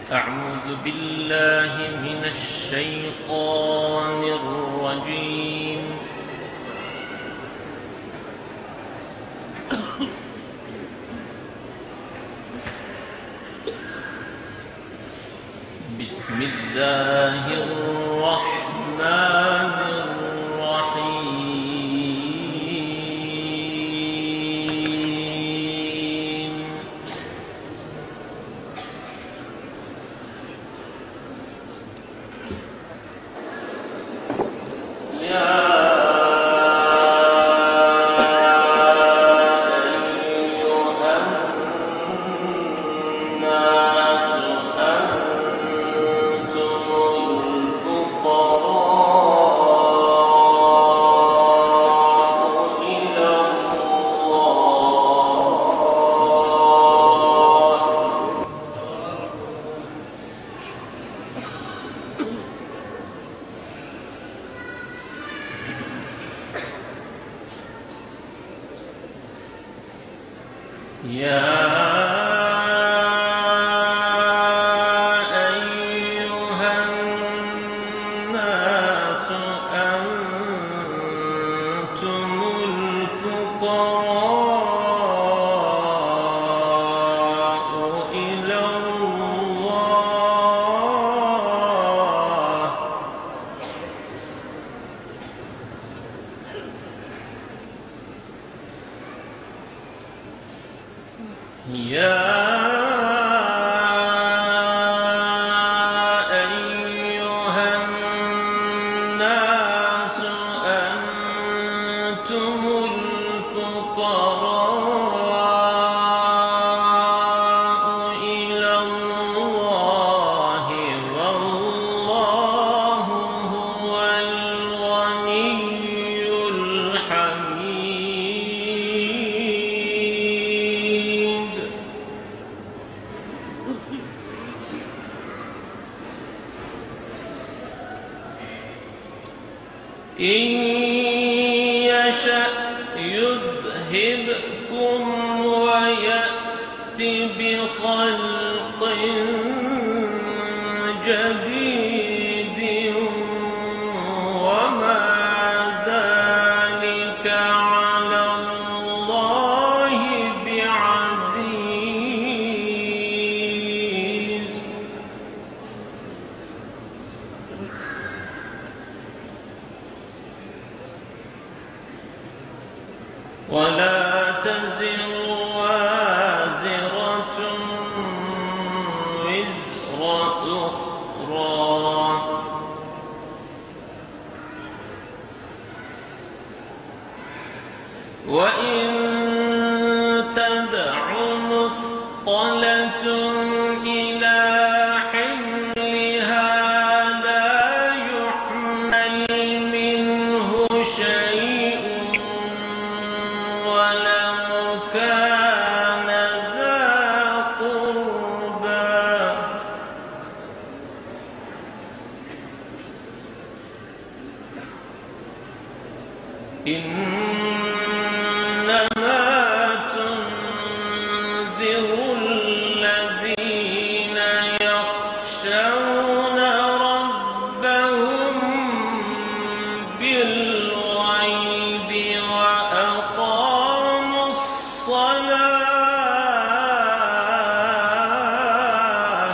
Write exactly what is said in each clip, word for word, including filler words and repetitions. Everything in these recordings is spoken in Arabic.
أعوذ بالله من الشيطان الرجيم. بسم الله الرحمن الرحيم. يا يا أيها الناس أنتم الفقراء إلى الله يا أيها الناس أنتم الفقراء إلى الله والله هو الغني الحميد. إن يشأ يذهبكم ويأت بخلق جديد وما ذلك على الله بعزيز. ولا تزر وازرة وزر أخرى وإن تدع مثقلة إلى حملها لا يحمل منه شيء ولو كان ذا قربى. إنما تنذر الذين يخشون ربهم بالغيب وأقاموا الصلاة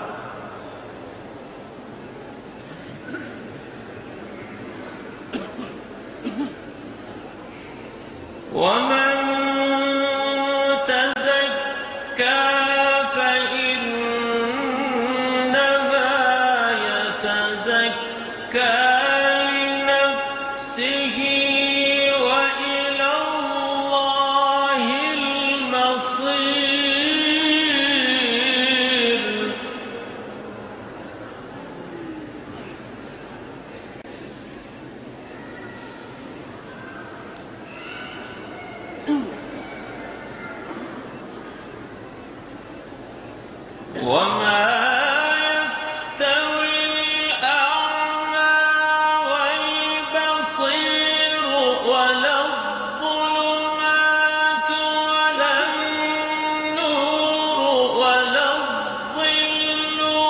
ومن تزكى فإنما يتزكى لنفسه وإلى الله المصير. وما يستوي الأعمى والبصير ولا الظلمات ولا النور ولا الظل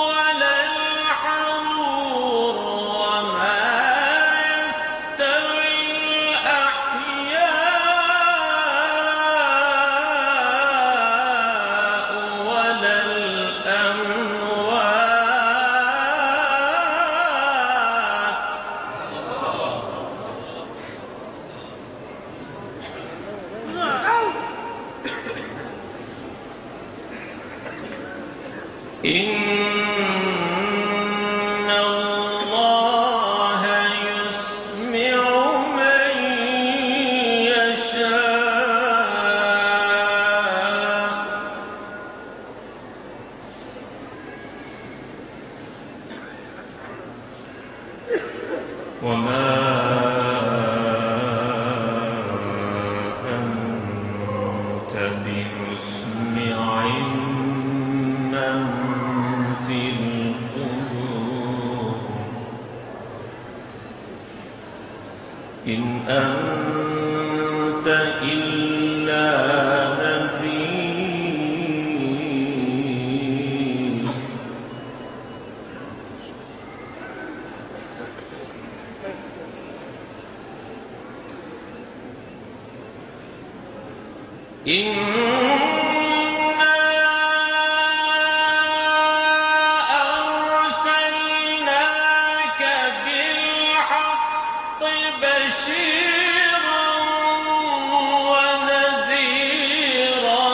إن الله يسمع من يشاء وما أنت بمسمع من في القبور إن أنت إلا نذير إنا أرسلناك بالحق بشيرا ونذيرا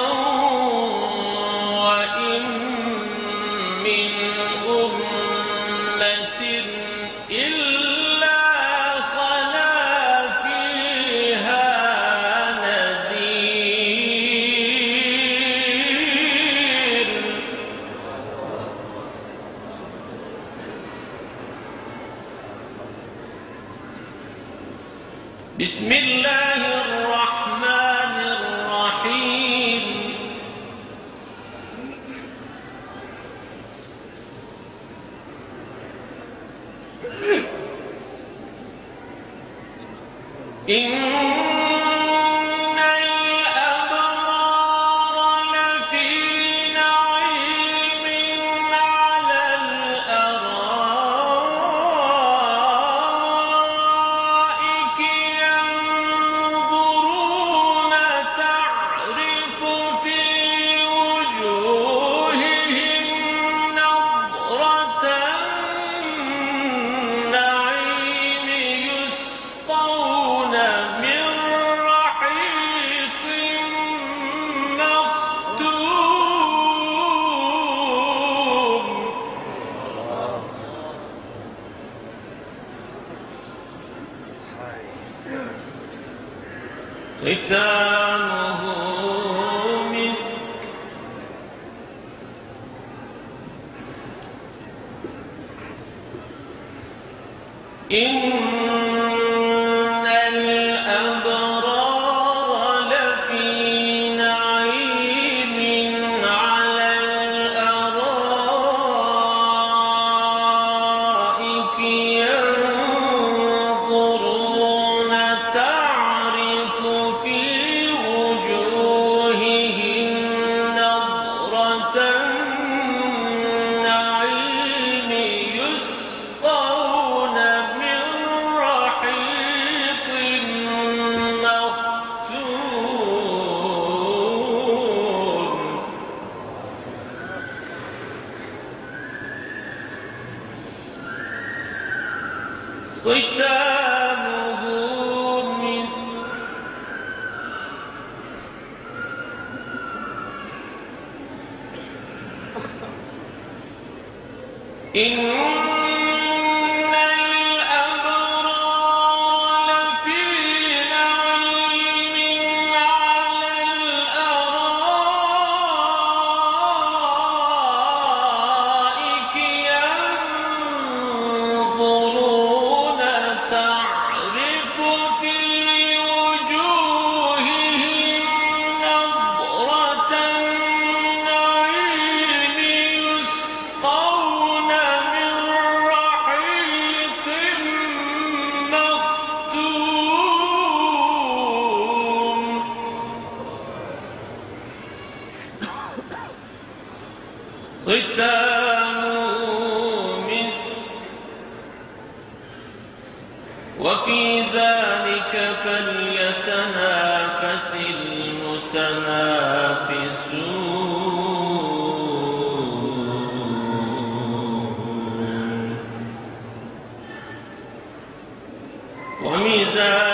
وإن من أمة إلا خلا فيها نذير بسم الله الرحمن الرحيم إن الأبرار لفي نعيم على الأرائك ينظرون تعرف في وجوههم نضرة النعيم يسقون من رحيق مختوم ختامه مسك إن الأبرار لفي نعيم على الأرائك ينظرون تعرف في وجوههم نضرة النعيم يسقون من رحيق مختوم ختامه مسك إن الأبرار لفي نعيم على الأرائك ينظرون تعرف في وجوههم نضرة النعيم يسقون من رحيق مختوم ختامه مسك وفي ذلك فليتنافس المتنافسون ومزاجه